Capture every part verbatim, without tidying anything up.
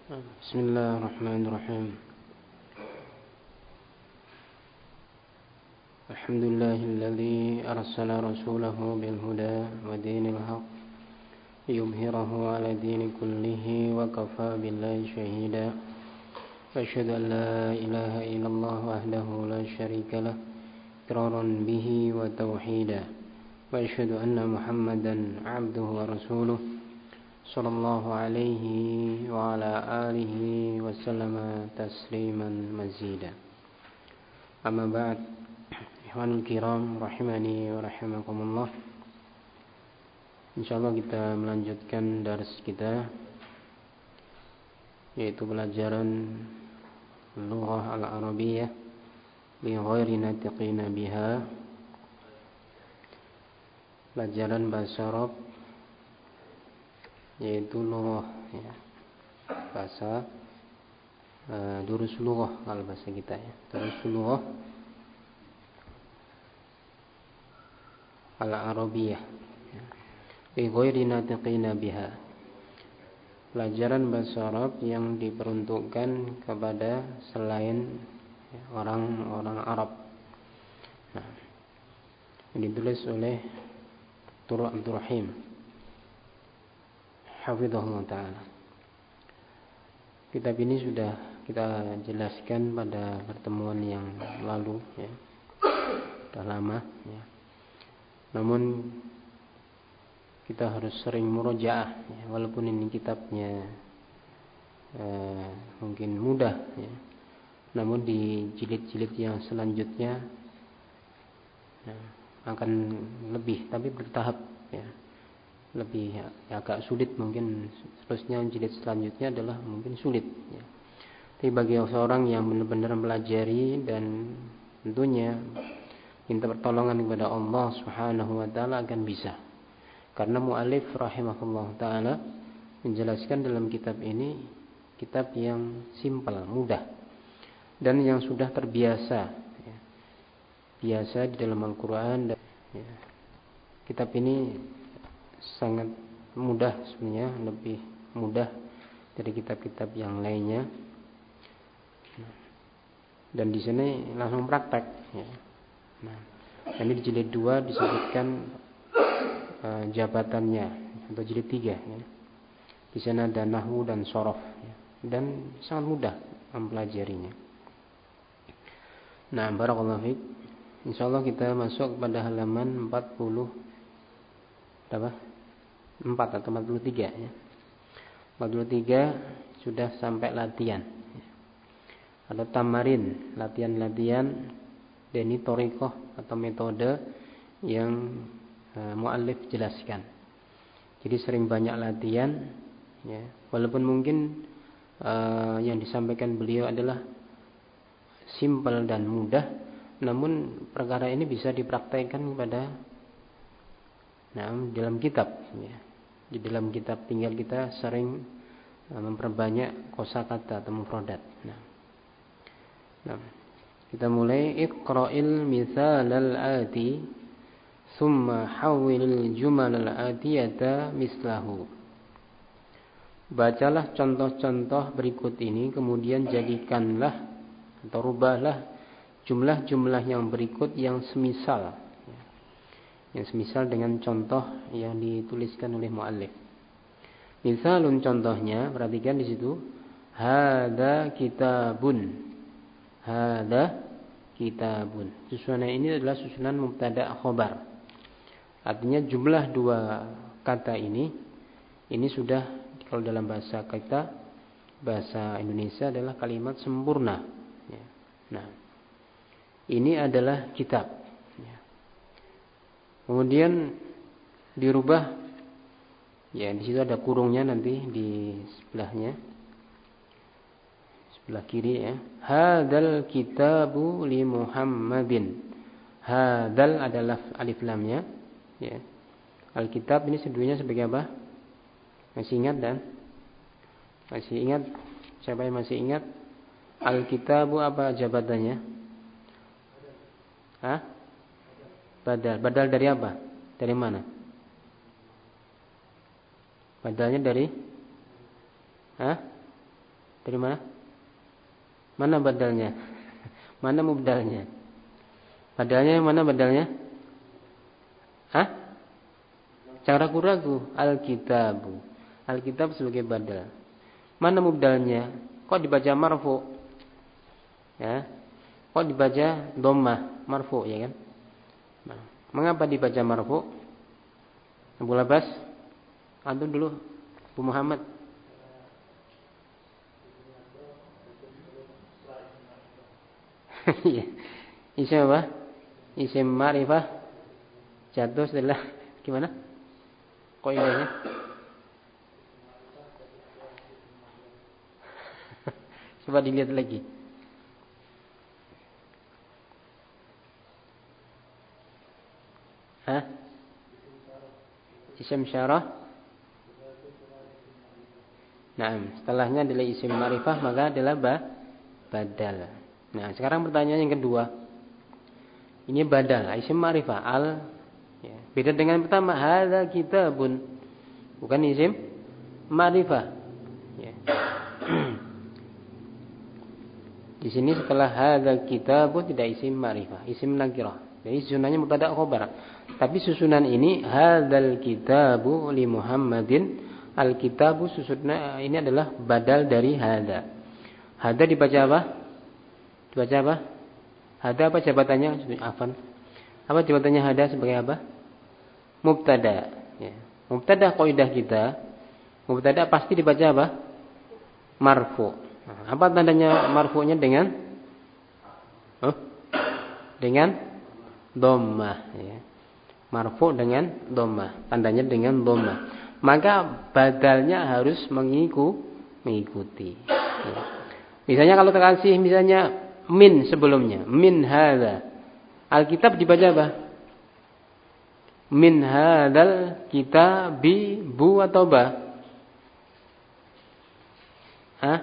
بسم الله الرحمن الرحيم. الحمد لله الذي أرسل رسوله بالهدى ودين الحق ليظهره على الدين كله وكفى بالله شهيدا. أشهد أن لا إله إلا الله وحده لا شريك له إقرارا به وتوحيدا. وأشهد أن محمدا عبده ورسوله صلى الله عليه وعلى آله وسلم تسليما مزيدا. أما بعد، ikhwanul kiram rahimani wa rahimakumullah. Insyaallah kita melanjutkan dars kita, yaitu pelajaran lughah al-arabiyyah bi ghairi natiqina biha, pelajaran bahasa Arab, yaitu lughah, ya. Bahasa uh, durus lughah kalau bahasa kita, ya. Durus lughah al-arabiyyah, ya. Bi ghairi natiqina biha, pelajaran bahasa Arab yang diperuntukkan kepada selain orang-orang Arab. Nah, ini ditulis oleh Dr. Abdul Rahim hafizahullah ta'ala. Kitab ini sudah kita jelaskan pada pertemuan yang lalu, ya. Sudah lama, ya. Namun kita harus sering murojaah, ya. Walaupun ini kitabnya eh, mungkin mudah, ya. Namun di jilid-jilid yang selanjutnya ya, akan lebih, tapi bertahap, ya. Lebih ya, agak sulit mungkin. Terusnya jilid selanjutnya adalah mungkin sulit, ya. Tapi bagi seorang yang benar-benar pelajari dan tentunya minta pertolongan kepada Allah Subhanahu wa taala akan bisa. Karena muallif rahimahullah taala menjelaskan dalam kitab ini kitab yang simpel, mudah, dan yang sudah terbiasa, ya, biasa di dalam Al-Qur'an. Ya. Kitab ini sangat mudah sebenarnya, lebih mudah dari kitab-kitab yang lainnya. Dan di sini langsung praktek, ya. Nah, ini di jilid dua disebutkan uh, jabatannya, atau jilid tiga, ya. Di sana ada nahwu dan shorof, ya. Dan sangat mudah mempelajarinya. Nah, barakallahu fiik. Insyaallah kita masuk pada halaman empat puluh berapa? empat atau empat puluh tiga, ya. empat puluh tiga sudah sampai latihan, ya. Ada tamarin, latihan-latihan, dan ini thoriqah atau metode yang uh, muallif jelaskan. Jadi sering banyak latihan, ya. Walaupun mungkin uh, yang disampaikan beliau adalah simpel dan mudah, namun perkara ini bisa dipraktekkan pada nah, dalam kitab, ya. Di dalam kitab tinggal kita sering uh, memperbanyak kosakata atau mufradat. Nah. Nah, kita mulai. Iqra'il mithalal ati thumma hawwilil jumalal atiyata mislahu. Bacalah contoh-contoh berikut ini, kemudian jadikanlah atau rubahlah jumlah-jumlah yang berikut yang semisal, yang semisal dengan contoh yang dituliskan oleh muallif. Misalun, contohnya, perhatikan di situ, hada kitabun, hada kitabun. Susunan ini adalah susunan mubtada khobar. Artinya jumlah dua kata ini, ini sudah kalau dalam bahasa kita, bahasa Indonesia adalah kalimat sempurna, ya. Nah, ini adalah kitab. Kemudian dirubah, ya, di situ ada kurungnya nanti di sebelahnya, sebelah kiri, ya. Hadzal kitabu li Muhammadin. Hadzal adalah alif lamnya, ya. Alkitab ini seduanya sebagai apa? Masih ingat dan masih ingat? Siapa yang masih ingat? Alkitabu apa jabatannya? Hah? Badal. Badal dari apa? Dari mana? Badalnya dari? Hah? Dari mana? Mana badalnya? Mana mubdalnya? Badalnya yang mana badalnya? Hah? Jangan ragu-ragu. Al-kitabu. Al-kitab sebagai badal. Mana mubdalnya? Kok dibaca marfu? Ya. Kok dibaca dhammah? Marfu, ya kan? Nah, mengapa dibaca marfu? Abu Labas, antum dulu, Bu Muhammad. Isim apa? Isim ma'rifah jatuh setelah gimana? Qaidahnya? Coba dilihat lagi. Hah? Isim syarah. Nah, setelahnya adalah isim ma'rifah, maka adalah ba, badal. Nah, sekarang pertanyaan yang kedua. Ini badal, isim ma'rifah al, ya. Beda dengan pertama, hadza kitabun. Bukan isim ma'rifah. Ya. Di sini setelah hadza kitabun tidak isim ma'rifah, isim nakirah. Jadi susunannya mubtada' khabar. Tapi susunan ini hadzal kitabu li Muhammadin. Al-kitabu susunnya ini adalah badal dari hadza. Hadza dibaca apa? Dibaca apa? Hadza apa jabatannya? Afan. Apa jabatannya hadza sebagai apa? Mubtada. Ya. Mubtada kaidah kita. Mubtada pasti dibaca apa? Marfu. Nah, apa tandanya marfu'nya dengan? Huh? Dengan dhammah, ya. Marfu dengan dhammah, tandanya dengan dhammah. Maka badalnya harus mengiku, mengikuti. Ya. Misalnya kalau terkasih misalnya min sebelumnya, min hadza. Alkitab dibaca apa? Min hadzal kitabi bu atau ba? Hah?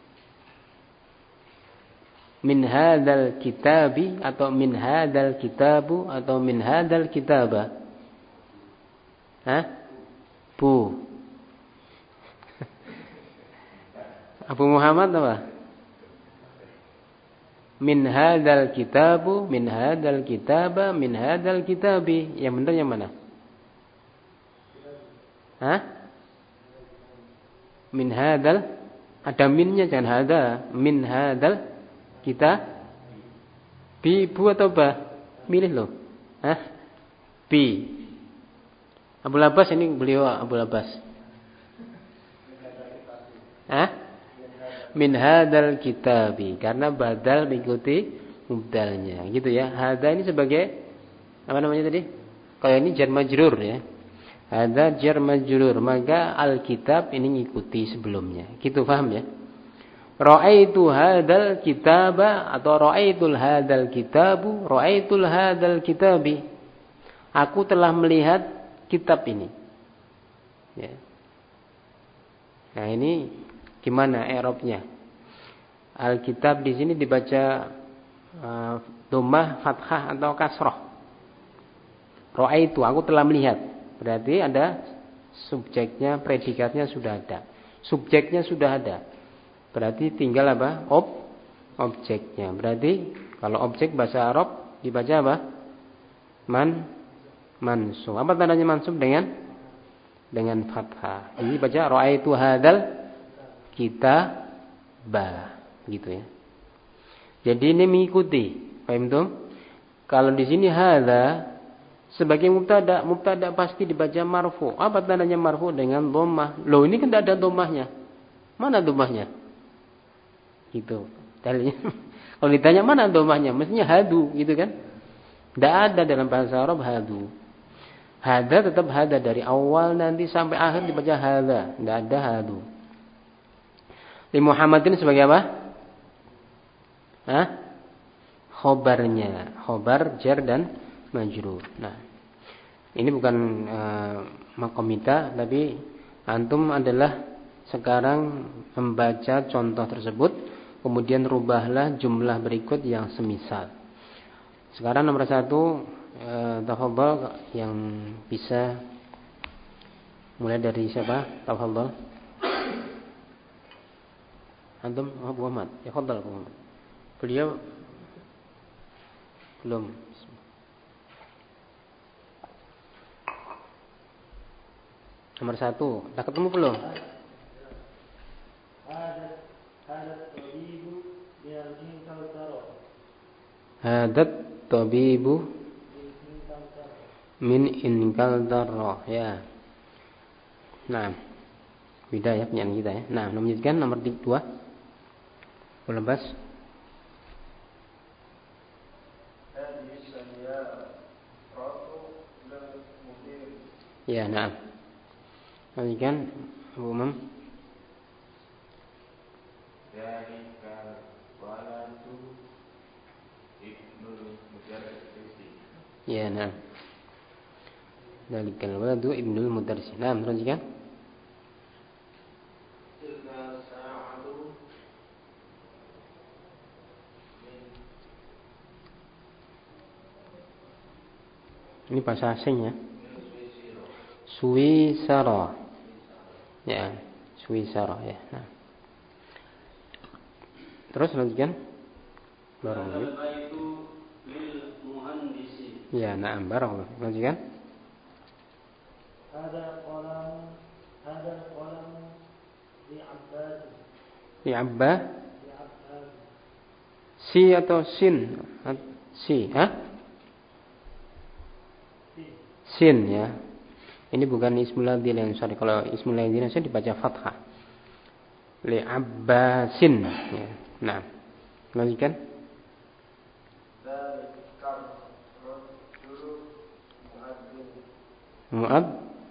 Min hadzal kitabi atau min hadzal kitabu atau min hadzal kitaba? Hah? Bu. Abu Muhammad apa? Min hadzal kitabu, min hadzal kitaba, min hadzal kitabi. Yang benar yang mana? Hah? Min hadzal, ada minnya, jangan hadza. Min hadzal kita bi bu atau ba? Milih loh. Hah? Bi. Abu Labas ini beliau Abu Labas. Hah? Min hadzal kitabi, karena badal mengikuti mubdalnya, gitu ya. Hadza ini sebagai apa namanya tadi? Kayak ini jar majrur ya. Hadza jar majrur, maka alkitab ini ngikuti sebelumnya. Gitu paham ya? Ra'aitu hadzal kitaba atau ra'aitul hadzal kitabu, ra'aitul hadzal kitabi. Aku telah melihat kitab ini. Ya. Nah, ini gimana i'rabnya? Alkitab di sini dibaca uh, dhammah, fathah atau kasrah. Ra'aitu, aku telah melihat. Berarti ada subjeknya, predikatnya sudah ada. Subjeknya sudah ada. Berarti tinggal apa? Ob, objeknya. Berarti kalau objek bahasa Arab dibaca apa? Man, mansub. Apa tandanya mansub? Dengan dengan fathah. Jadi baca ra'aitu hadzal kitaba, gitu ya. Jadi ini mengikuti. Paham tuh? Kalau di sini hadza sebagai mubtada, mubtada pasti dibaca marfu. Apa tandanya marfu? Dengan dhammah. Loh, ini kan tidak ada dhammahnya. Mana dhammahnya? Gitu. Dalilnya. Kalau ditanya mana dhammahnya, mestinya hadu, gitu kan? Tidak ada dalam bahasa Arab hadu. Hada tetap hada dari awal nanti sampai akhir dibaca hada, tidak ada hadu. Li Muhammadin sebagai apa? Hah? Khobarnya, khobar jar dan majrur. Nah, ini bukan uh, makomita, tapi antum adalah sekarang membaca contoh tersebut, kemudian rubahlah jumlah berikut yang semisal. Sekarang nomor satu, eh, tafadhol yang bisa mulai dari siapa? Tafadhol. Antum Abu Muhammad. Ya fadhal Abu Muhammad. Beliau belum. Nomor satu. Dah ketemu belum? Hadat tabibu min inkal darrah. Ya. Nah. Beda ya penyanyi kita ya. Nah, melanjutkan nomor dua. Boleh bahas? Ya, nah. Lanjutkan Abu Umam. Ya, nah. Dalikal waladu ibnul mudarris. Nah, lanjutkan. Ini bahasa asing ya. Suwisara. Ya, Suwisara ya. Nah. Terus lanjutkan. Barakallahu. Ya, na'am barakallahu. Lanjutkan. Ada qalam, ada qalam di Abbas. Di Abbas. Si atau sin? Si, ha? Sin ya. Ini bukan ismul ladzi yang sorry. Kalau ismul ladzi saya dibaca fathah. Li Abbasin ya. Nah. Lanjutkan. Muad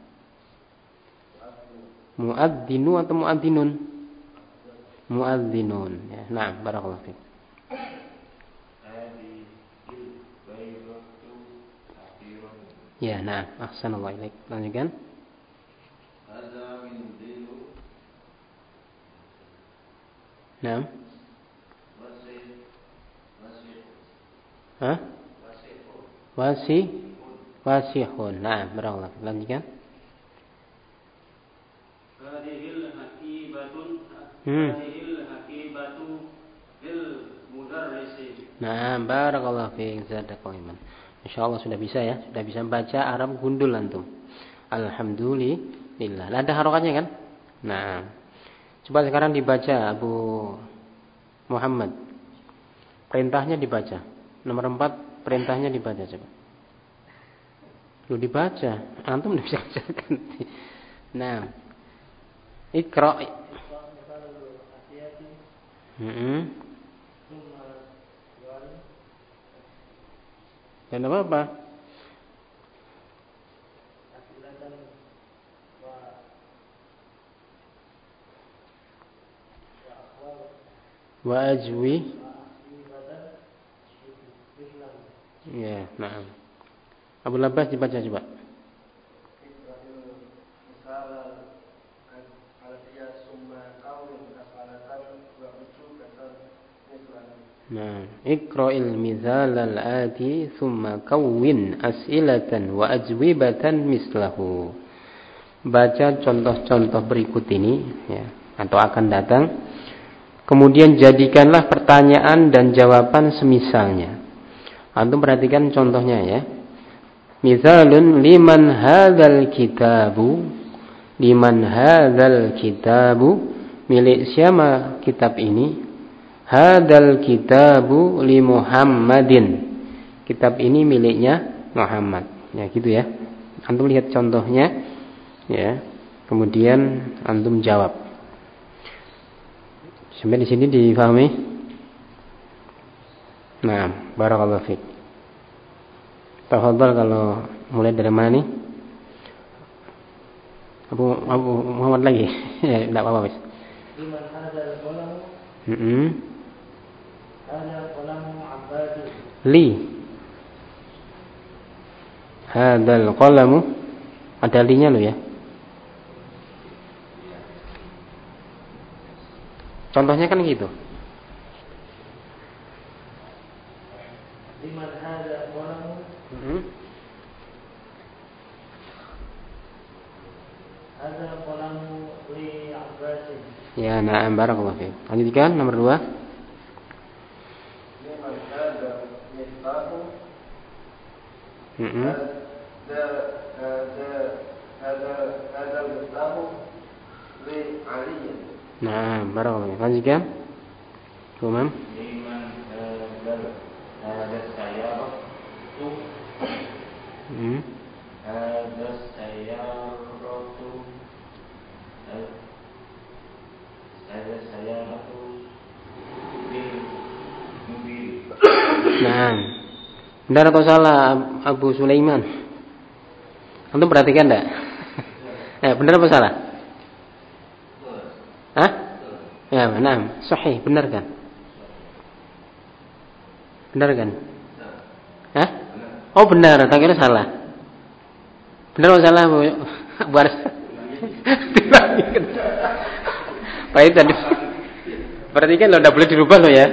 Muadzinu atau muadzinun? Muadzinun ya. Nah, barakallahu fiik. Ya, nah, ahsanallahu ilaik. Lanjutkan. Nah. Hah? Wasi wasihun. Nah, barakallahu. Lanjutkan. Hadhil haqibatun hadhil haqibatu lil mudarrisi. Nah, barakallahu fiik. Zadaqallahu iman. Insyaallah sudah bisa ya, sudah bisa baca Arab gundul antum. Alhamdulillah. Ada harokatnya kan? Nah, coba sekarang dibaca Abu Muhammad. Perintahnya dibaca. Nomor empat perintahnya dibaca coba. Lu dibaca, antum udah bisa bacakan. Nah, Iqra. Heeh. Dan apa apa? Wa ajwi. Ya, nah. Abu Labas dibaca coba. Nah, Iqra'il mizalal ati thumma kawwin as'ilatan wa ajwibatan mislahu. Baca contoh-contoh berikut ini ya, atau akan datang. Kemudian jadikanlah pertanyaan dan jawaban semisalnya. Antum perhatikan contohnya ya. Misalun liman hadzal kitabu? Liman hadzal kitabu? Milik siapa kitab ini? Hadzal kitabu li Muhammadin. Kitab ini miliknya Muhammad. Ya gitu ya. Antum lihat contohnya ya. Kemudian antum jawab. Sampai di sini difahami? Nah, barakallahu fiik. Tafadhal kalau mulai dari mana nih? Abu Abu Muhammad lagi. Ya, enggak apa-apa, Mas. Liman hadzal qalam? Heeh. Hadzal qalam Abbasi. Li. Hadzal qalamu ada linya lo ya. Contohnya kan gitu. Liman hadzal qalamu? Heeh. Hadzal qalamu li Abbasi. Ya, na'am, barakallahu fiik. Lanjutkan nomor dua. Liman hada miftahu. Heeh. Hada hada hada hada miftahu li Ali. Na'am, barakallahu fiik. Lanjutkan. Umam. Liman hada hada sayyaratu. Hmm. Hada sayyaratu. Hada sayyaratu bil mobil. Nah, benar atau salah Abu Sulaiman? Antum perhatikan enggak? Eh, benar atau salah? Hah? Ya, benar. Sahih, benar kan? Benar kan? Hah? Oh, benar, tak kira salah. Benar atau salah, Bu? Bu Aris? Pak itu tadi. Perhatikan loh, enggak boleh dirubah loh ya.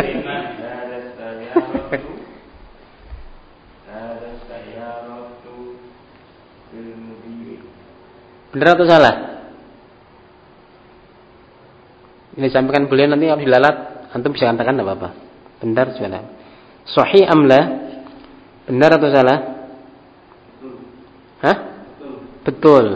Benar atau salah? Ini sampaikan beliau nanti habis lalat, antum bisa katakan enggak apa-apa. Benar salah. Sahih amla? Benar atau salah? Hah? Betul.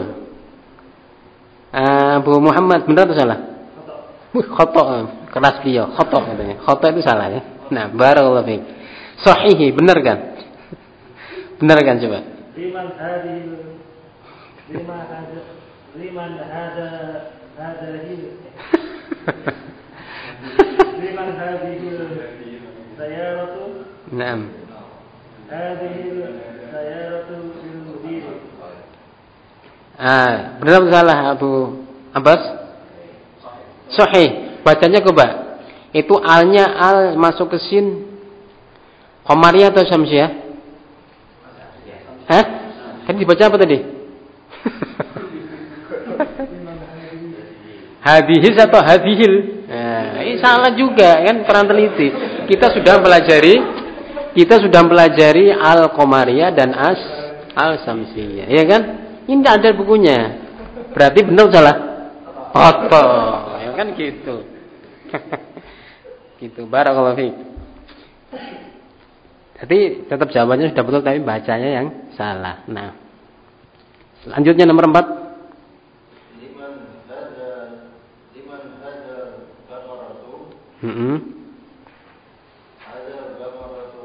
Abu Muhammad benar atau salah? Khata'. Keras beliau, khata' katanya. Khata' itu salah ya. Nah, barakallahu fiik. Sahih, benar kan? Benar kan coba? Liman hadil liman hada liman hada hadil liman hadil sayyaratu. Naam. Hadil sayyaratu bil mudir. Ah, benar atau salah Abu Abbas? Sahih. Bacanya coba. Itu alnya al masuk ke sin Qamariyah atau Syamsiyah? Hah? Tadi dibaca apa tadi? Hadihis atau hadihil? Nah, ini salah juga kan, kurang teliti. Kita sudah pelajari kita sudah pelajari al-Qamariyah dan as al-Syamsiyah, ya kan? Ini tidak ada bukunya. Berarti benar salah? Kotor, ya kan gitu. Gitu, barakallahu fiik. Jadi tetap jawabannya sudah betul tapi bacanya yang salah. Nah, selanjutnya nomor empat. Liman hada liman hada bamaratu. Hmm. Hada bamaratu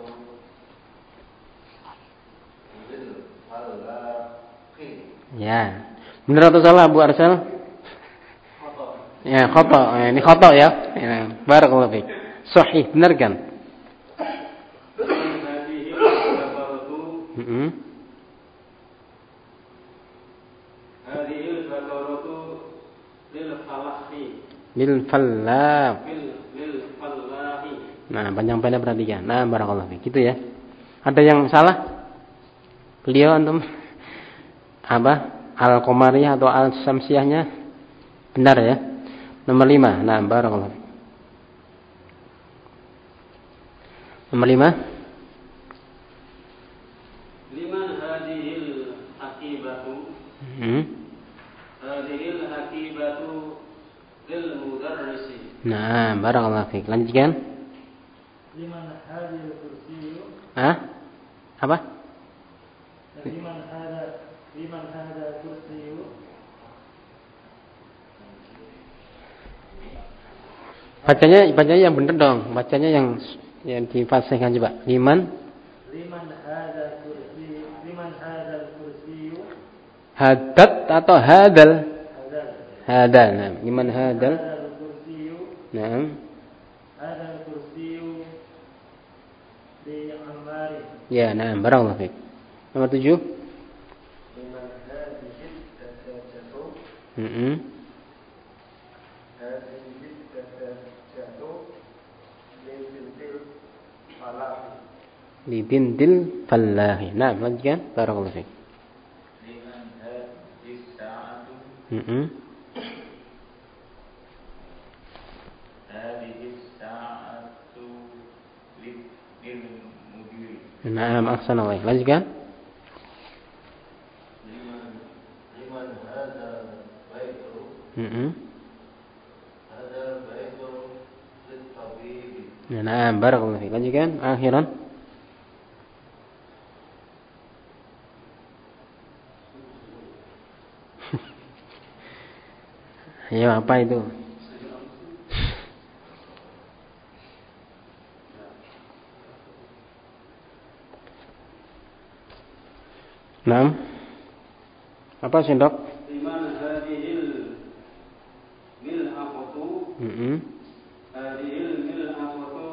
bil halaqi. Ya. Benar atau salah Abu Arsal? Khata'. Ya, khata'. Ini khata' ya. Ya, barakallahu fiik. Sahih, benar kan? Hmm. Hadhil bakaratu lil falahi. Bil fallah. Bil lil falahi. Nah, panjang pendek perhatikan. Nah, barakallahu fiik. Gitu ya. Ada yang salah? Beliau antum apa? Al-Qamariyah atau Al-Syamsiyahnya benar ya. Nomor lima. Nah, barakallahu fiik. Nomor lima. Liman hadhil hakibatu. Hmm. Hadhil hakibatu lil mudarrisi. Nah, barakallahu fiik. Lanjutkan. Liman hadhil kursiyu. Hah? Apa? Liman hada liman hada kursiyu. Bacanya bacanya yang benar dong. Bacanya yang yang difasihkan coba. Liman Liman hada kursiyu. Liman hada kursiyu. hadat atau hadal? Hadal. Hadal. Nah, liman hadal? Hadal kursiyu. Nah. Hadal kursiyu di Ammari. Ya, nah, barakallahu fiik. Nomor tujuh. Liman hadhihi dasajatu. Heeh. Hadhihi dasajatu lil bintil falahi. Di bintil fallahi. Nah, lanjutkan. Barakallahu fiik. Liman hadhihi sa'atu. Heeh. Hadhihi sa'atu lil mudiri. Nah, ahsanallah. Lanjutkan. Liman liman hadha baitu. Heeh. Nah, barakallahu fiik. Lanjutkan akhiran. Ya, apa itu? Naam. Apa sendok? Liman hadhil mil'aqatu. Heeh. Hadhil mil'aqatu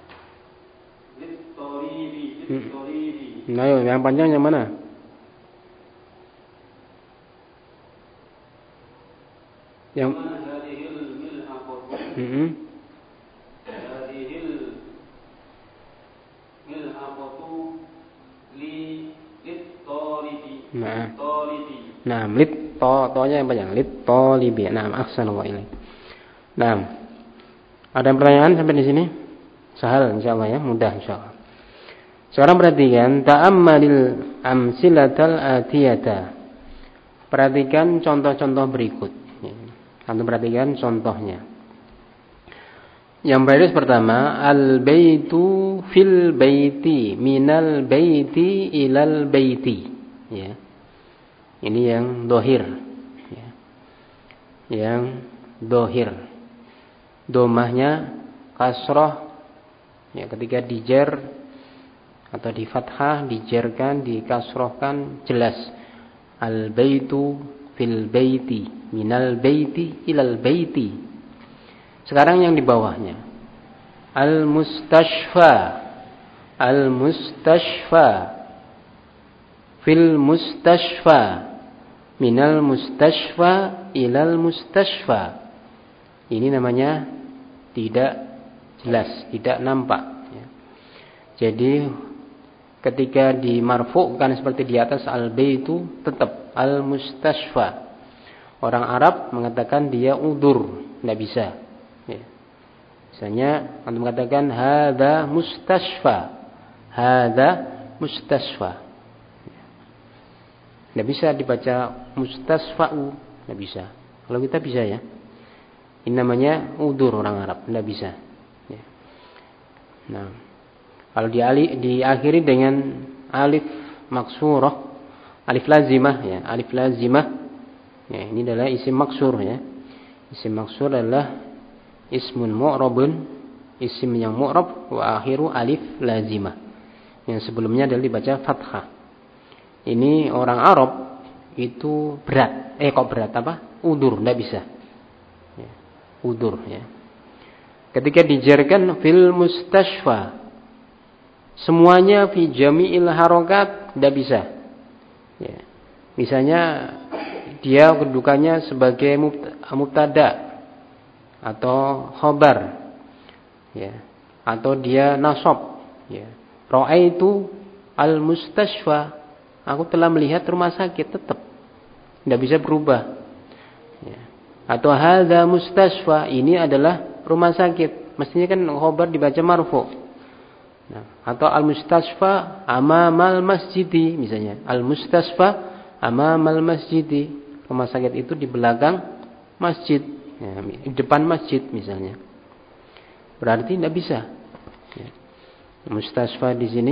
lit-taribi, lit-taribi. Nah, yang panjang yang mana? Yang hadhil mil'aqatu. Heeh. Hadhil mil'aqatu li lit-taribi. Nah. Taribi. Nah, lit to tonya yang panjang. Lit talibi. Nah, ahsanu wa ilaik. Nah. Ada pertanyaan sampai di sini? Sahal insyaallah ya, mudah insyaallah. Sekarang perhatikan ta'ammalil amsilatal atiyata. Perhatikan contoh-contoh berikut. Antum perhatikan contohnya. Yang baris pertama, al-baitu fil baiti, minal baiti ilal baiti. Ya. Ini yang dohir. Ya. Yang dohir. Domahnya kasroh. Ya, ketika dijer atau di fathah, dijerkan, dikasrohkan, jelas. Al-baitu fil baiti, minal baiti ilal baiti. Sekarang yang di bawahnya. Al-mustashfa. Al-mustashfa. Fil mustashfa. Minal mustashfa ilal mustashfa. Ini namanya tidak jelas, tidak nampak. Jadi ketika dimarfu'kan seperti di atas al-baitu, tetap al-mustashfa. Orang Arab mengatakan dia udur, tidak bisa. Ya. Misalnya, antum mengatakan hadza mustashfa, hadza mustashfa. Tidak bisa dibaca mustashfa'u, tidak bisa. Kalau kita bisa ya. Ini namanya udur orang Arab, tidak bisa. Ya. Nah, kalau diali, diakhiri dengan alif maksurah, alif lazimah ya, alif lazimah. Ya, ini adalah isim maksur ya. Isim maksur adalah ismun mu'rabun, isim yang mu'rab wa akhiru alif lazimah. Yang sebelumnya adalah dibaca fathah. Ini orang Arab itu berat. Eh kok berat apa? Udur, tidak bisa. Ya, udur ya. Ketika dijarkan fil mustashfa, semuanya fi jami'il harokat tidak bisa. Ya. Misalnya dia kedudukannya sebagai mubtada atau khobar, ya, atau dia nasab. Ya. Ra'aitu al mustashfa, aku telah melihat rumah sakit, tetap tidak bisa berubah. Ya. Atau hadza mustashfa, ini adalah rumah sakit, mestinya kan khobar dibaca marfu. Nah, atau al-mustashfa amamal masjidi misalnya. Al-mustashfa amamal masjidi. Rumah sakit itu di belakang masjid, ya, di depan masjid misalnya. Berarti tidak bisa. Ya. Mustashfa di sini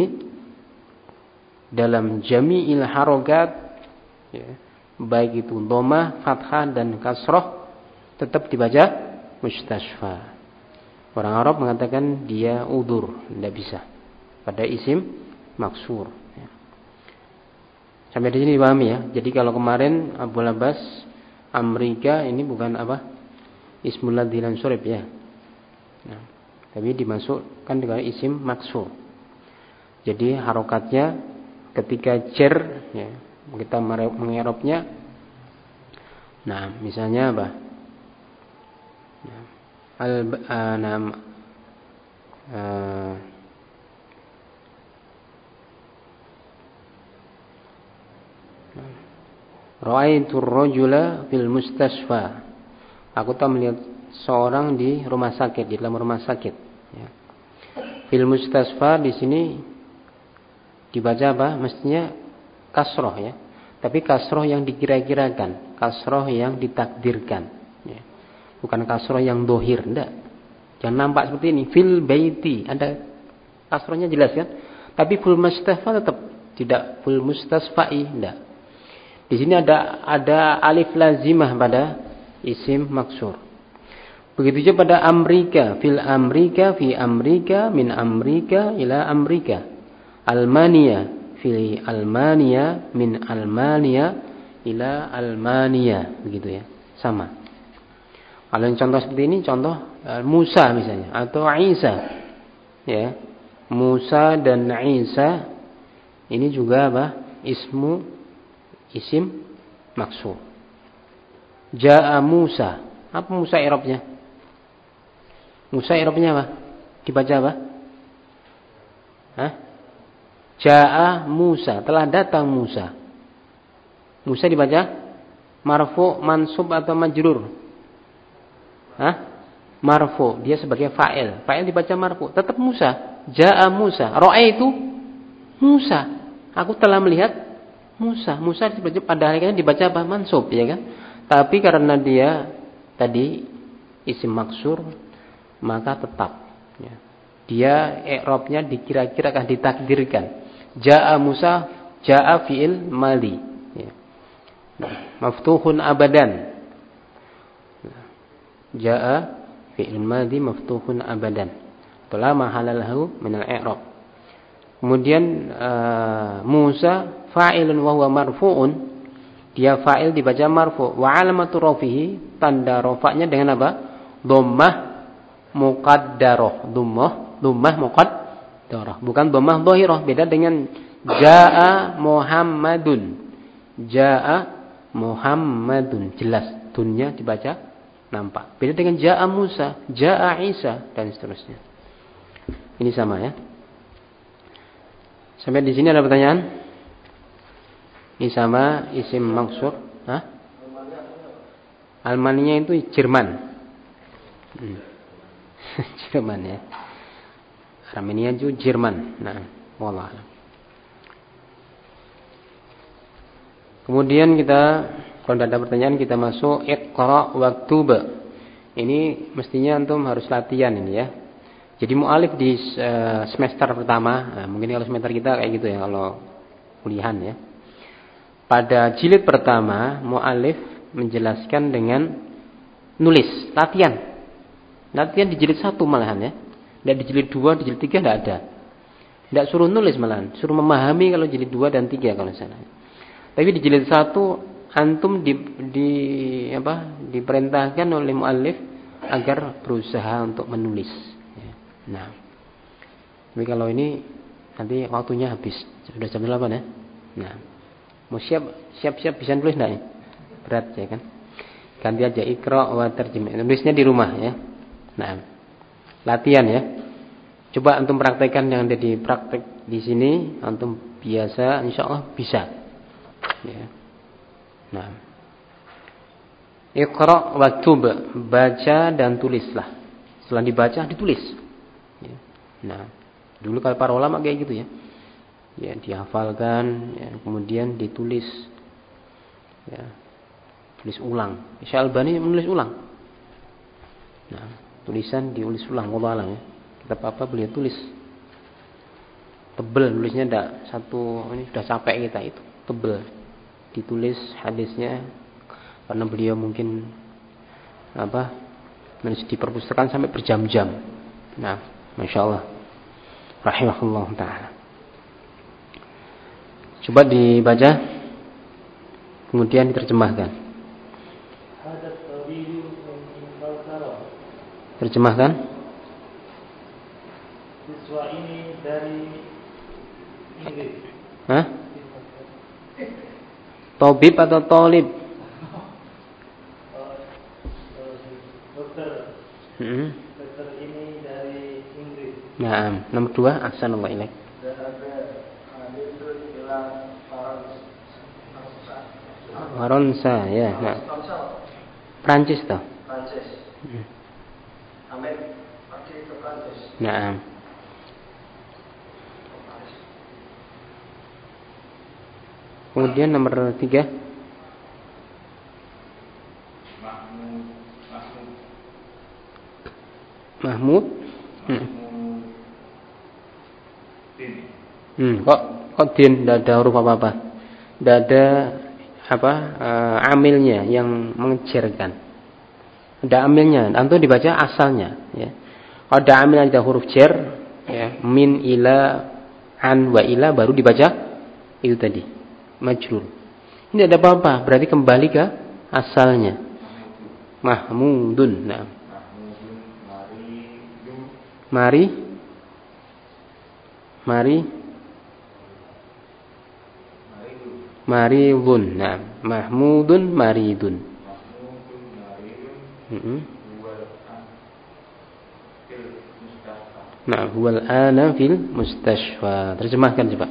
dalam jami'il harokat, ya, baik itu dhamma, fathah dan kasroh, tetap dibaca mustashfa. Orang Arab mengatakan dia udur, tidak bisa pada isim maksur. Ya. Sampai di sini dipahami ya. Jadi kalau kemarin Abu Labas Amrika ini bukan apa? Ismul ladzi lam surib ya. Nah, tapi dimasukkan dengan isim maksur. Jadi harokatnya ketika jar, ya, kita mengerobnya. Nah, misalnya apa? Nah, al anam uh, ra'aitu ar-rajula fil mustashfa. Aku telah melihat seorang di rumah sakit, di dalam rumah sakit. Ya. Fil mustashfa di sini dibaca apa? Mestinya kasroh ya. Tapi kasroh yang dikira-kirakan, kasroh yang ditakdirkan. Ya. Bukan kasroh yang dohir, enggak. Jangan nampak seperti ini. Fil baiti. Ada kasrohnya jelas kan? Tapi fil mustafa tetap tidak fil mustasfa'i, tidak. Di sini ada ada alif lazimah pada isim maksur. Begitu juga pada Amrika, fil Amrika, fi Amrika, min Amrika ila Amrika. Almania, fi Almania, min Almania ila Almania, begitu ya. Sama. Kalau yang contoh seperti ini, contoh Musa misalnya atau Isa. Ya. Musa dan Isa ini juga apa? Ismu isim maksur. Ja'a Musa. Apa Musa i'rabnya? Musa i'rabnya apa? Dibaca apa? Hah? Ja'a Musa, telah datang Musa. Musa dibaca marfu, mansub atau majrur? Hah? Marfu, dia sebagai fa'il. Fa'il dibaca marfu, tetap Musa. Ja'a Musa. Ra'aitu Musa. Aku telah melihat Musa. Musa pada hari ini dibaca apa? Mansub, ya kan? Tapi karena dia tadi isim maksur, maka tetap ya. Dia i'rabnya dikira-kira akan ditakdirkan. Ja'a Musa, ja'a fi'il mali. Ya. Maftuhun abadan. Ja'a fi'il mali maftuhun abadan. Itulah mahalalahu min al-i'rab. Kemudian uh, Musa fa'ilun wa huwa marfu'un. Dia fa'il dibaca marfu'. Wa alamatu rafihi, tanda rafa'nya dengan apa? Dhammah muqaddarah. Dhammah, dhammah muqaddarah. Bukan dhammah dhahirah. Beda dengan jaa Muhammadun. Jaa Muhammadun. Jelas dunnya dibaca nampak. Beda dengan jaa Musa, jaa Isa dan seterusnya. Ini sama ya. Sampai di sini ada pertanyaan? Ini sama isim maksur. Hah? Almania itu Jerman. Hmm. Jerman ya. Armenia itu Jerman. Nah, wallah. Kemudian kita, kalau ada pertanyaan kita masuk Iqra waktuba. Ini mestinya antum harus latihan ini ya. Jadi mu'alif di semester pertama, nah, mungkin kalau semester kita kayak gitu ya, kalau kuliahan ya. Pada jilid pertama, mu'alif menjelaskan dengan nulis, latihan. Latihan di jilid satu malahan ya. Tidak di jilid dua, di jilid tiga tidak ada. Tidak suruh nulis malahan, suruh memahami kalau jilid dua dan tiga kalau sana. Tapi di jilid satu, antum di, di apa, diperintahkan oleh mu'alif agar berusaha untuk menulis. Nah, tapi kalau ini nanti waktunya habis, sudah jam delapan ya. Nah, mau siap siap-siap bisa nulis enggak ya? Berat ya kan? Ganti aja Iqra wa tarjimah. Nulisnya di rumah ya. Nah, latihan ya. Coba antum praktekkan yang ada di praktek di sini, antum biasa insyaallah bisa. Ya. Nah. Iqra wa tub, baca dan tulislah. Setelah dibaca ditulis. Ya. Nah, dulu kalau para ulama kayak gitu ya. Ya, dihafalkan, ya, kemudian ditulis. Ya. Tulis ulang. Syekh Albani menulis ulang. Nah, tulisan diulis ulang, wallahu alam ya. Kitab apa beliau tulis. Tebel nulisnya enggak satu, ini sudah capek kita itu. Tebel. Ditulis hadisnya karena beliau mungkin apa? Menulis di perpustakaan sampai berjam-jam. Nah, masyaallah. Rahimahullah taala. Coba dibaca kemudian diterjemahkan. Terjemahkan. Siswa ini dari Inggris. Hah? Tobib atau tolib? Dokter. Hmm. Dokter ini dari Inggris. Nah, nomor dua, ahsanallahu ilaik. Waronsa, ya. Nah. Prancis toh. Prancis. Hmm. Amin. Pergi ke Prancis. Nah. Kemudian nomor tiga. Mahmud. Hmm. Hmm, kok kok din tidak ada huruf apa-apa. Tidak ada apa uh, amilnya yang mengejarkan. Ada amilnya, antum dibaca asalnya ya. Kalau ada amil ada huruf jar ya, min ila an wa ila baru dibaca itu tadi majrur. Ini ada apa-apa, berarti kembali ke asalnya. Mahmudun. Nah. Mari Mari Maridun. Nah, Mahmudun maridun. Heeh. Nah, huwal ana fil mustashfa. Terjemahkan coba.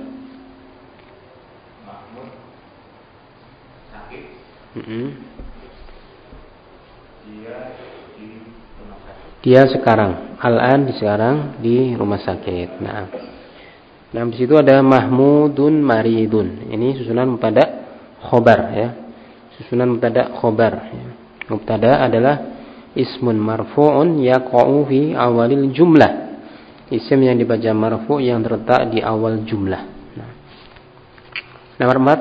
Mahmud sakit. Heeh. Dia di rumah sakit. Dia sekarang, al-an di sekarang di rumah sakit. Nah. Nah, di situ ada Mahmudun maridun. Ini susunan mubtada khobar ya. Susunan mubtada khobar ya. Mubtada adalah ismun marfu'un yaqa'u fi awalil jumlah. Isim yang dibaca marfu' yang terletak di awal jumlah. Nah. Nomor empat.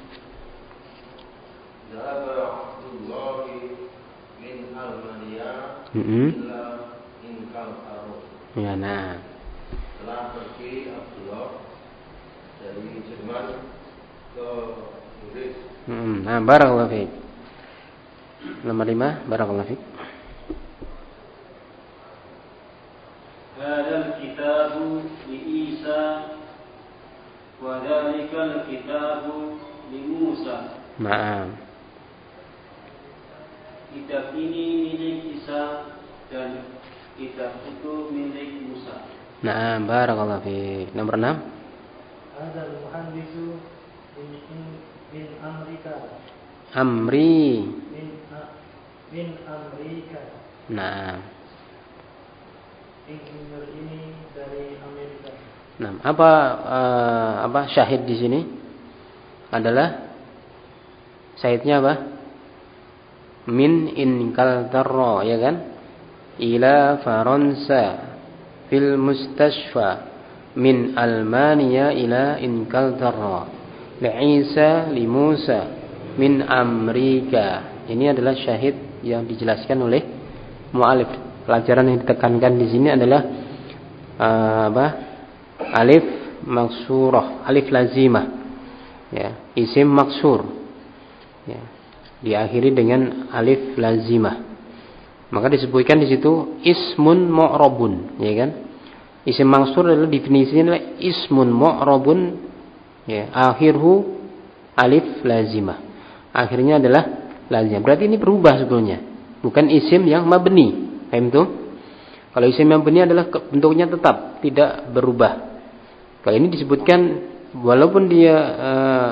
Zahaba Abdullah min Almania Mm-hmm. ila Inkal Taro. Ya, nah. Telah pergi Abdullah dari Jerman ke Inggris. Hmm, nah, barakallahu fiik. Nomor lima, barakallahu fiik. Hadal kitabu li Isa wa dzalikal kitabu li Musa. Nah. Kitab ini milik Isa dan kitab itu milik Musa. Nah, barakallahu fiik. Nomor enam. Hadal muhandisu min min Amerika. Amri. Min min Amerika. Nah. Insinyur ini dari Amerika. Nah, apa uh, apa syahid di sini adalah syahidnya apa? Min Inkaltarra, ya kan? Ila Faransa fil mustashfa min Almania ila Inkaltarra li Isa li Musa min Amerika. Ini adalah syahid yang dijelaskan oleh mu'alif. Pelajaran yang ditekankan di sini adalah uh, apa? Alif maksurah, alif lazimah. Ya, isim maksur. Ya, diakhiri dengan alif lazimah. Maka disebutkan di situ ismun mu'rabun, ya kan? Isim maksur adalah definisinya adalah ismun mu'rabun, ya, akhirhu alif lazimah. Akhirnya adalah lazimah. Berarti ini berubah sebetulnya. Bukan isim yang mabni. Paham itu? Kalau isim yang benar adalah bentuknya tetap tidak berubah. Kalau ini disebutkan walaupun dia e,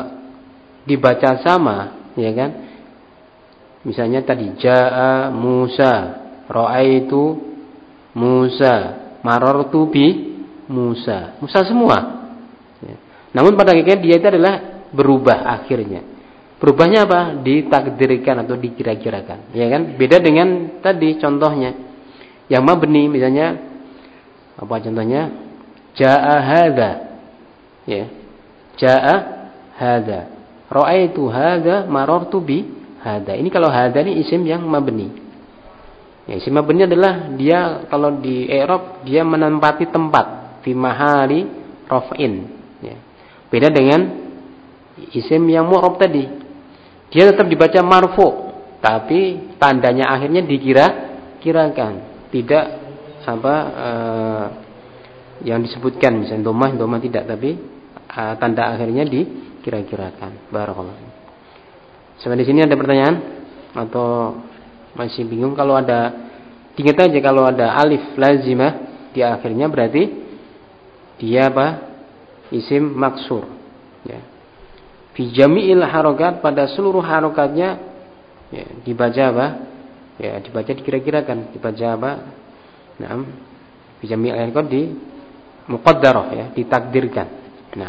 dibaca sama, ya kan? Misalnya tadi jaa Musa, ra'aitu Musa, marartu bi Musa. Musa semua. Ya. Namun pada akhirnya dia itu adalah berubah akhirnya. Berubahnya apa? Ditakdirkan atau dikira-kirakan, ya kan? Beda dengan tadi contohnya. Yang mabni misalnya apa contohnya? Jaa hadza. Ya. Jaa hadza. Ra'aitu hadza, marartu bi hadza. Ini kalau hadza ini isim yang mabni. Ya, isim mabni adalah dia kalau di i'rab dia menempati tempat fi mahali raf'in, ya. Beda dengan isim yang mu'rab tadi. Dia tetap dibaca marfu, tapi tandanya akhirnya dikira-kirakan. Tidak apa uh, yang disebutkan misalnya domah, domah tidak, tapi uh, tanda akhirnya dikira-kirakan. Barakallahu. Sampai di sini ada pertanyaan atau masih bingung? Kalau ada, ingat aja kalau ada alif lazimah di akhirnya berarti dia apa? Isim maksur. Ya. Fi jami'il harokat, pada seluruh harokatnya ya, dibaca apa? Ya, dibaca dikira-kirakan, dibaca apa? Naam. Fi jami'il harokat di muqaddarah, ya, ditakdirkan. Nah.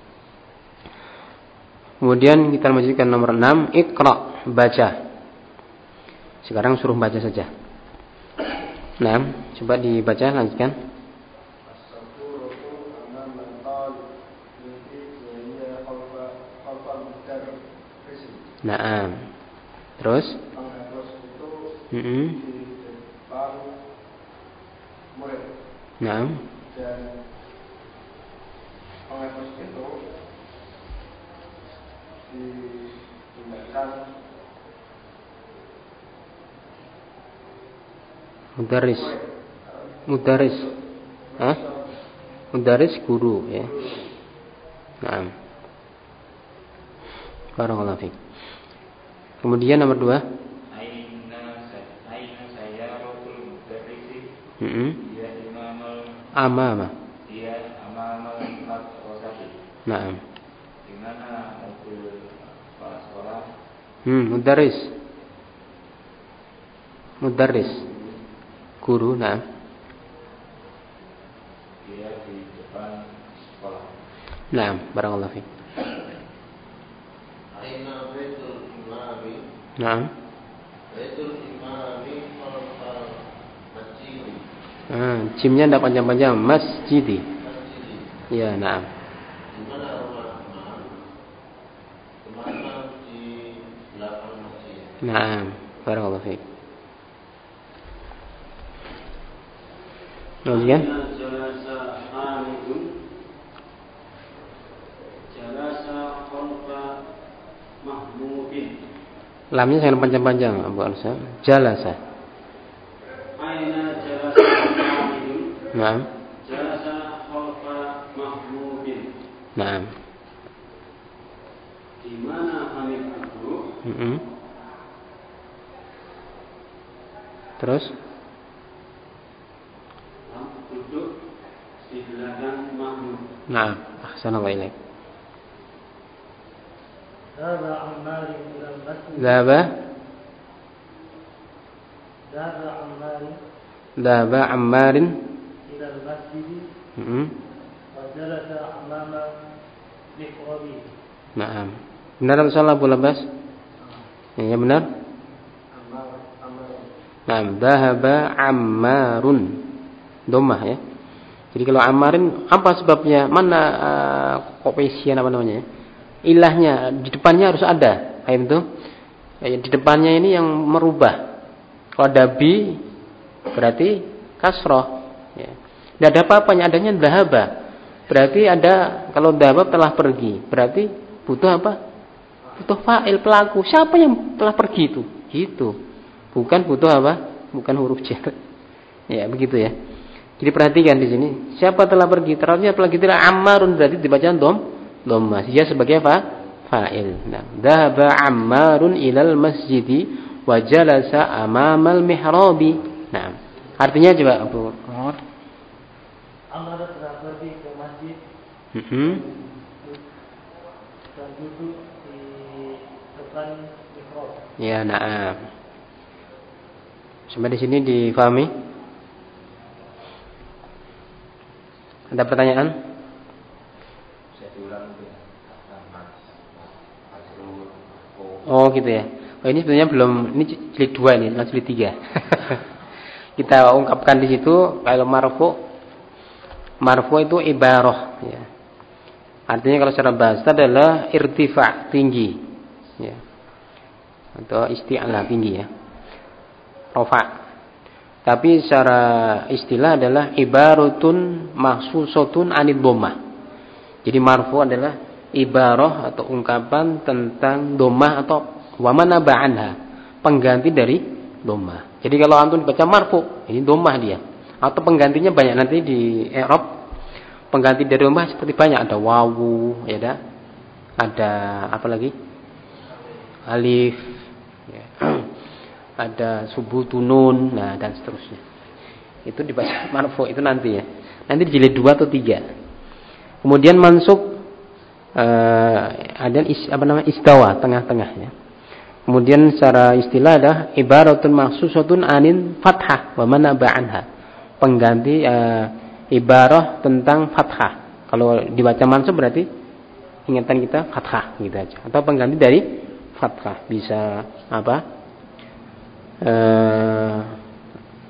Kemudian kita lanjutkan nomor enam, Iqra, baca. Sekarang suruh baca saja. Nah, coba dibaca lanjutkan. Nah, terus? Mm-hmm. Nah. Dan penghapus itu digunakan mudaris. Mudaris. Hah? Mudaris guru ya. Nah. Barakallahu fiik. Kemudian nomor dua. Aina aina sayyaratul mudarrisi. Mm-hmm. Ya imamal amama. Ya amamal madrasati. Naam. Di mana mobil sekolah? Hmm, mudaris. Mudaris. Guru, nah. Dia di depan sekolah. Naam, barakallahu fiik. Aina baitul imami. Naam. Baitul imami khalfal masjid. Ah, jimnya tidak panjang-panjang, masjidi. Masjid. Ya, naam. Di mana rumah imam? Kemana di belakang masjid? Naam, barakallahu fiik. Kemudian Jalasa Hamidun Jalasa khalfa Mahmudin. lamnya jangan panjang-panjang, Abu Ansa. Jalasa. Aina jalasa Hamidun. Naam. Jalasa khalfa Mahmudin. Naam. Di mana Hamid duduk? Mm-hmm. Terus? Duduk di belakang Mahmud. Naam. Ahsanallahu ilaik. Dhaba Ammar ila al-masjid. Dhaba. Dhaba Ammar Dhaba Ammarin. ila al-masjid Mm-hmm. wa jalasa amama miqrabi. Naam. Benar atau salah Bu Labas? Ya, benar. Ammar Ammar. Naam. Dhahaba Ammarun. Dhammah ya. Jadi kalau Ammarin apa sebabnya? Mana uh, kopesian apa namanya? Ilahnya di depannya harus ada. Kayak itu. Di depannya ini yang merubah. Kalau ada bi berarti kasroh. Ya. Tidak ada apa-apanya, adanya dhahaba. Berarti ada, kalau dhahaba telah pergi. Berarti butuh apa? Butuh fa'il, pelaku. Siapa yang telah pergi itu? Gitu. Bukan butuh apa? Bukan huruf jar. Ya, begitu ya. Jadi perhatikan di sini. Siapa telah pergi? Terusnya telah pergi tidak Ammarun, berarti dibaca dom, dhamma. Dia sebagai apa? Fa'il. Nah, dhahaba Ammarun ilal masjidi wa jalasa amamal mihrabi. Nah, artinya coba Abu Umar. Ammar telah pergi ke masjid Mm-hmm. dan duduk di depan mihrab. Ya, na'am. Sampai di sini difahami? Ada pertanyaan? Oh gitu ya. Oh ini sebenarnya belum, ini jilid dua ini, masih jilid tiga. Kita ungkapkan di situ kalau marfu, marfu itu ibarah. Ya. Artinya kalau secara bahasa adalah irtifa, tinggi, ya. Atau isti'ala, tinggi ya. Rofa. Tapi secara istilah adalah ibaratun mahsusatun anid dhammah. Jadi marfu adalah ibarah atau ungkapan tentang dhammah atau wa manaba anha, pengganti dari dhammah. Jadi kalau antum dibaca marfu, ini dhammah dia. Atau penggantinya banyak nanti di i'rab. Pengganti dari dhammah seperti banyak, ada wawu, ya ada. Ada apa lagi? Alif, ya. Ada subutunun, nah dan seterusnya. Itu dibaca marfu itu nanti ya. Nanti di jilid dua atau tiga. Kemudian mansub uh, ada is, apa namanya istawa, tengah-tengah ya. Kemudian secara istilah ada ibaratun mahsusatun anin fathah wa manaba anha. Pengganti uh, ibarah tentang fathah. Kalau dibaca mansub berarti ingatan kita fathah gitu aja. Atau pengganti dari fathah, bisa apa? Uh,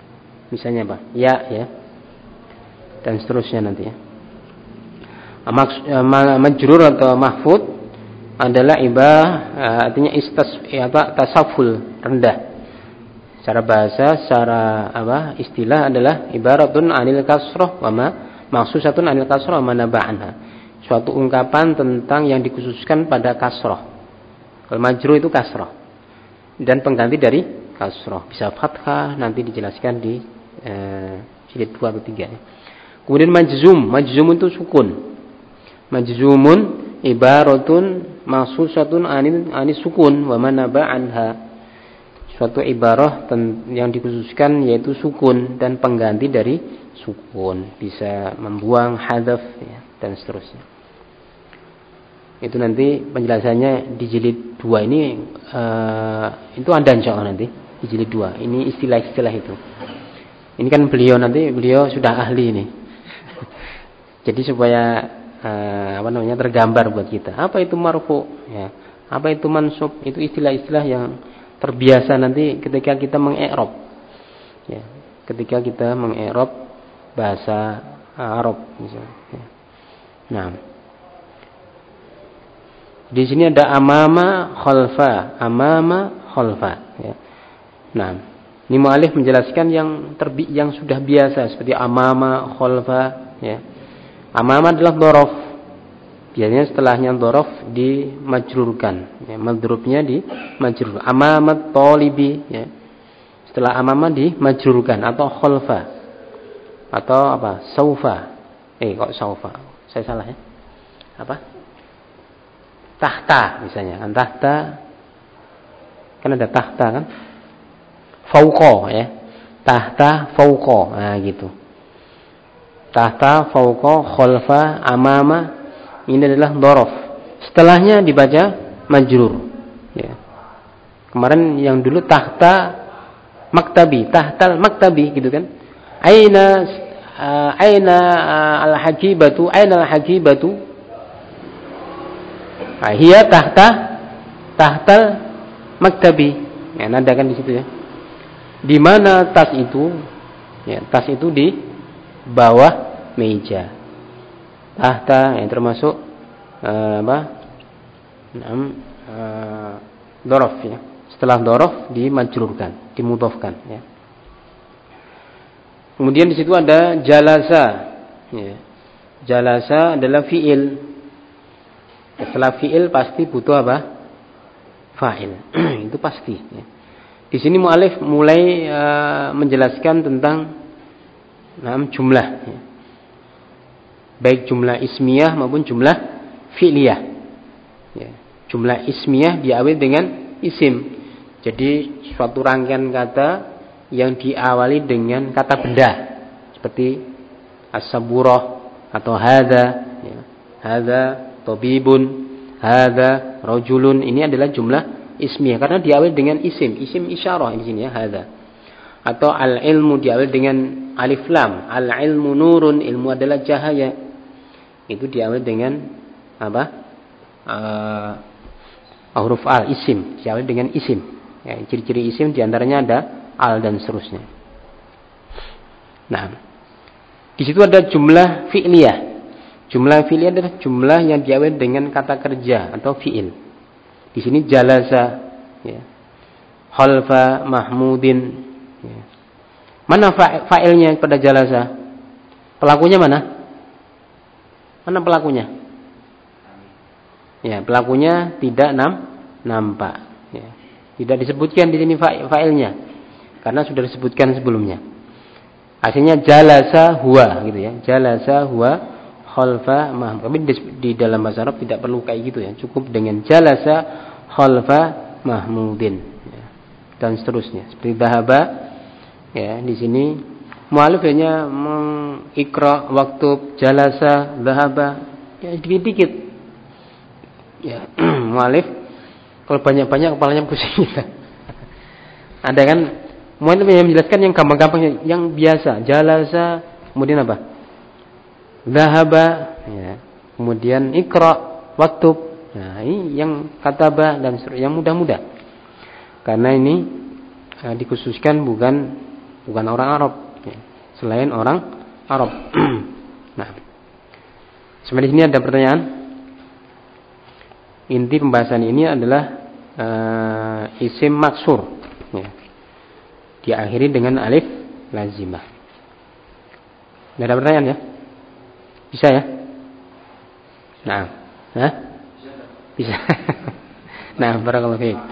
misalnya apa? Ya, ya. Dan seterusnya nanti ya. Maks, majrur atau mahfud adalah ibah, artinya istas apa tasawul, rendah. Secara bahasa, secara apa istilah adalah ibaratun anil kasrah wa ma maksusatun anil kasrah wa ma naba'anha. Suatu ungkapan tentang yang dikhususkan pada kasrah. Kalau majrur itu kasrah dan pengganti dari kasrah. Bisa fathah, nanti dijelaskan di eh, jilid dua atau tiga. Kemudian majzum, majzum itu sukun. Majzumun ibaratun maksusatun anil anis sukun wa ma naba'anha. Suatu ibarah yang dikhususkan yaitu sukun dan pengganti dari sukun, bisa membuang hadzaf ya, dan seterusnya. Itu nanti penjelasannya di jilid dua ini uh, itu ada insyaallah nanti di jilid dua. Ini istilah-istilah itu. Ini kan beliau nanti beliau sudah ahli ini. Jadi supaya uh, apa namanya tergambar buat kita. Apa itu marfu ya? Apa itu mansub? Itu istilah-istilah yang terbiasa nanti ketika kita mengi'rab ya, ketika kita mengi'rab bahasa Arab misalnya ya. Nah, di sini ada amama khalfa, amama khalfa ya. Nah, ini mu'alif menjelaskan yang terbi yang sudah biasa seperti amama khalfa ya. Amama adalah dhorof. Biasanya setelahnya dhorof dimajrurkan ya, madrubnya di majrur. Amamat talibi ya. Setelah amama dimajrurkan atau khalfa atau apa? Saufa. Eh kok saufa? Saya salah ya? Apa? Tahta misalnya. Kan tahta kan ada tahta kan? Fauqa ya. Tahta fauqa. Nah gitu. Tahta fauqa khalfa amama. Ini adalah dhorof. Setelahnya dibaca majrur. Ya. Kemarin yang dulu tahta maktabi, tahtal maktabi gitu kan? Aina uh, aina uh, al-hajibatu, aina al-hajibatu? Ah, hiya tahta tahtal maktabi. Ya, nada kan di situ ya. Di mana tas itu? Ya, tas itu di bawah meja. Tahta yang termasuk uh, apa? Nam uh, dhorof ya. Setelah dhorof dimajrurkan, dimudhofkan ya. Kemudian di situ ada jalasa ya. Jalasa adalah fiil. Setelah fiil pasti butuh apa? Fa'il. Itu pasti ya. Di sini mu'alif mulai uh, menjelaskan tentang nam jumlah ya. Baik jumlah ismiyah maupun jumlah fi'liyah ya. Jumlah ismiyah diawali dengan isim. Jadi suatu rangkaian kata yang diawali dengan kata benda seperti as-saburah atau hadza ya. Hadza tabibun, hadza rajulun. Ini adalah jumlah ismiyah karena diawali dengan isim, isim isyarah di sini ya, hadza. Atau al-ilmu diawali dengan alif lam, al-ilmu nurun, ilmu adalah cahaya. Itu diawali dengan apa? Uh, huruf al, isim, diawali dengan isim. Ya, ciri-ciri isim diantaranya ada al dan seterusnya. Nah, di situ ada jumlah fi'liyah. Jumlah fi'liyah adalah jumlah yang diawali dengan kata kerja atau fi'il. Di sini jalasa, ya. Khalfa mahmudin. Ya. Mana fa'ilnya pada jalasa? Pelakunya mana? Mana pelakunya? Ya, pelakunya tidak nam, nampak. Ya. Tidak disebutkan di sini fa'ilnya, karena sudah disebutkan sebelumnya. Aslinya jalasa huwa, gitu ya. Jalasa huwa khalfa mahmud. Tapi di, di dalam bahasa Arab tidak perlu kayak gitu ya. Cukup dengan jalasa khalfa mahmudin. Ya. Dan seterusnya. Seperti dhahaba. Ya, di sini mu'alif hanya mengikra waktu jalasa dhahaba ya sedikit-dikit ya. Mu'alif kalau banyak-banyak kepalanya pusing kita. Ada kan mu'alif yang menjelaskan yang gampang-gampang yang biasa, jalasa kemudian apa? Dhahaba ya. Kemudian ikra waktu. Nah, ini yang kataba dan yang mudah-mudah. Karena ini eh, dikhususkan bukan bukan orang Arab. selain orang Arab. Nah, sampai di sini ada pertanyaan. Inti pembahasan ini adalah uh, isim maksur, ya. Diakhiri dengan alif lazimah. Tidak ada pertanyaan ya? Bisa ya? Nah, Hah? Bisa. Nah, barakallahu fiik.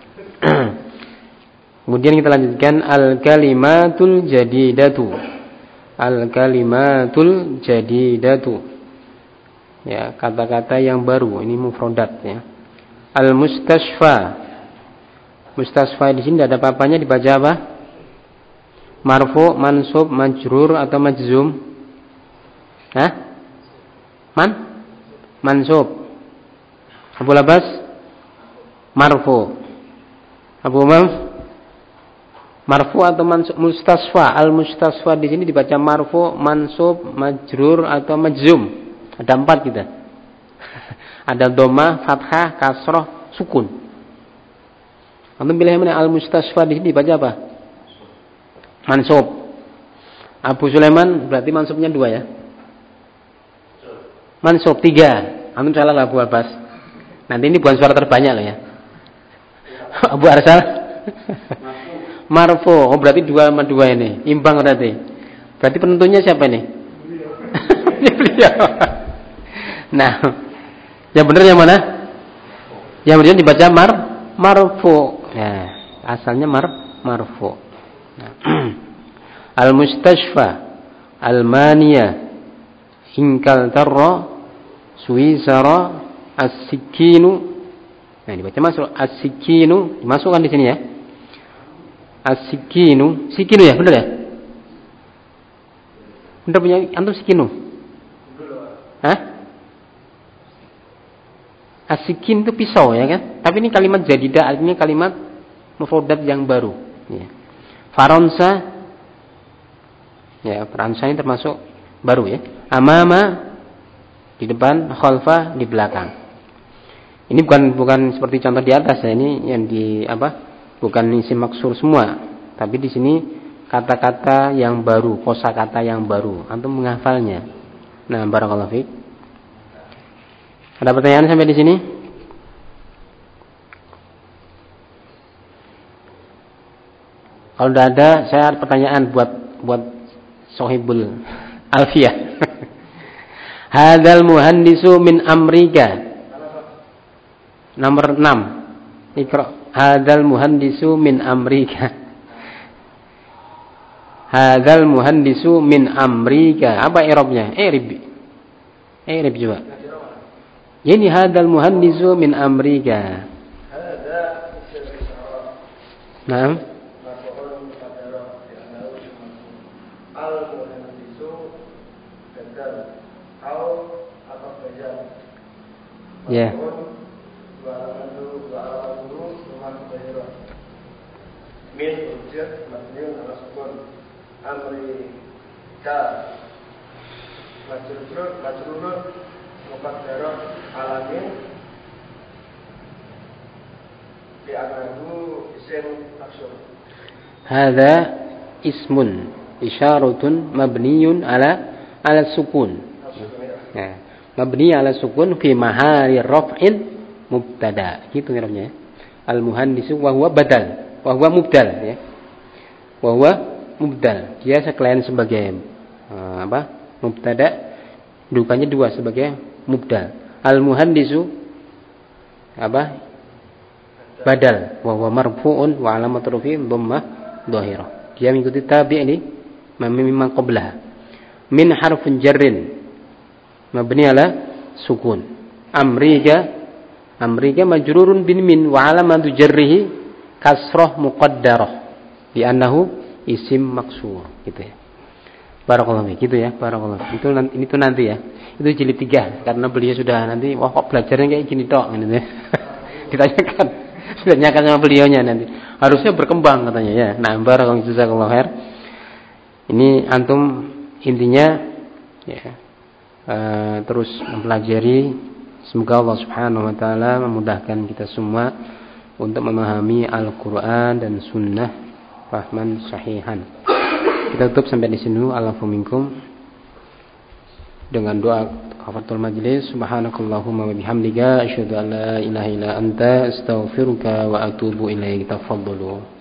Kemudian kita lanjutkan al-kalimatul jadidatu. Al-kalimatul jadidatu. Ya, kata-kata yang baru, ini mufradat ya. Al-mustasfa. Mustasfa di sini tidak ada apa-apanya, dibaca apa? Marfu, mansub, majrur atau majzum? Hah? Man? Mansub. Abu Labas? Marfu. Abu Umam? Marfu atau mansub? Mustasfa. Al-mustasfa di sini dibaca marfu, mansub, majrur atau majzum. Ada empat kita. Ada dhamma, fathah, kasroh, sukun. Antum pilih yang mana? Al-mustasfa di sini dibaca apa? Mansub. Abu Sulaiman berarti mansubnya dua ya? Mansub tiga. Antum salah lah Abu Abbas. Nanti ini bukan suara terbanyak loh ya. Abu Arsal. Marfu. Oh berarti dua sama dua ini. Imbang berarti. Berarti penentunya siapa ini? Beliau. Nah, yang benar yang mana? Yang benar dibaca mar marfu. Ya, asalnya mar marfu. Nah. Al-mustashfa, al-maniya, hinkal tarra, suisara, as-sikinu. Nah, dibaca masuk as-sikinu, dimasukkan di sini ya. As-sikinu, sikinu ya, benar ya? Benar punya antum sikinu? Hah? As-sikin itu pisau ya kan? Tapi ini kalimat jadidah, artinya kalimat mufradat yang baru. Ya. Faransa, ya Faransa ini termasuk baru ya. Amama di depan, khalfa di belakang. Ini bukan bukan seperti contoh di atas ya, ini yang di apa? Bukan isim maksur semua, tapi di sini kata-kata yang baru, kosakata yang baru. Antum menghafalnya. Nah, barakallahu fiik. Ada pertanyaan sampai di sini? Kalau tidak ada, saya ada pertanyaan buat buat Sohibul Alfiyah. Hadzal muhandisu min Amrika. Nomor enam. Iqra. Hadzal muhandisu min Amrika. Hadzal muhandisu min Amrika. Apa i'rabnya? I'rib. I'rib juga. Ini hadzal muhandisu min Amrika. Naam. Ya. Min ujud mabniun ala sukun Amrika majrur majrur muqaddarah alamin di anahu isim maksur. Hadza ismun isyaratun mabniyun ala ala sukun. Ya. Mabni ala sukun fi mahali raf'in mubtada. Gitu namanya. Al muhandisu wa huwa badal, wa huwa mubdal ya. Wa huwa mubdal. Dia sekalian sebagai uh, apa? Mubtada. Dudukannya dua sebagai mubdal. Al muhandisu apa? Badal. Wa huwa marfu'un wa alamatu rafi'i dhammah dhahirah. Dia mengikuti tabi' ini mimma qablaha. Min harfin jarrin mabni ala sukun. Amrika Amrika majrurun bin min wa alamatu jarrihi kasrah muqaddarah di annahu isim maksur gitu ya. Barakallahu gitu ya, barakallahu. Itu nanti itu nanti ya. Itu jilid tiga karena beliau sudah nanti wah kok belajarnya kayak gini tok gitu ya. Ditanyakan, ditanyakan sama beliaunya nanti. Harusnya berkembang katanya ya. Nah, barakallahu jazakallahu khair. Ini antum intinya ya uh, terus mempelajari. Semoga Allah Subhanahu wa taala memudahkan kita semua untuk memahami Al-Qur'an dan sunnah fahman sahihan. Kita tutup sampai di sini dulu. Alafu minkum dengan doa kafaratul majlis. Subhanakallahumma wa bihamdika asyhadu an la ilaha illa anta astaghfiruka wa atubu ilaik. Tafadhalu.